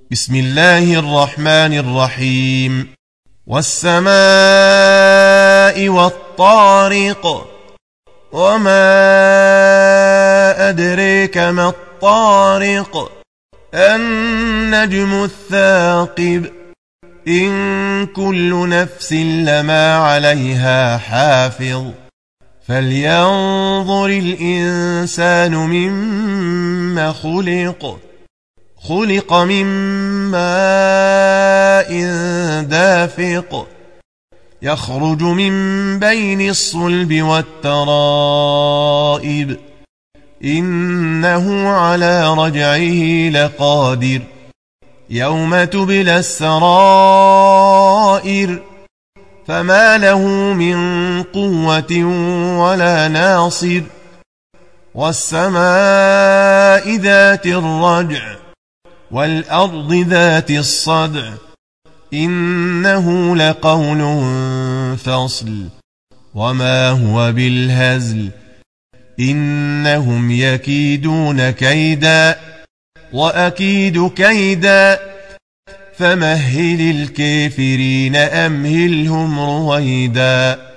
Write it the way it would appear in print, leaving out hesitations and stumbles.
بسم الله الرحمن الرحيم. والسماء والطارق، وما أدريك ما الطارق، النجم الثاقب، إن كل نفس لما عليها حافظ، فلينظر الإنسان مما خلق من ماء دافق، يخرج من بين الصلب والترائب، إنه على رجعه لقادر، يوم تبلى السرائر، فما له من قوة ولا ناصر، والسماء ذات الرجع، والأرض ذات الصدع، إنه لقول فصل، وما هو بالهزل، إنهم يكيدون كيدا وأكيد كيدا، فمهل الكافرين أمهلهم رويدا.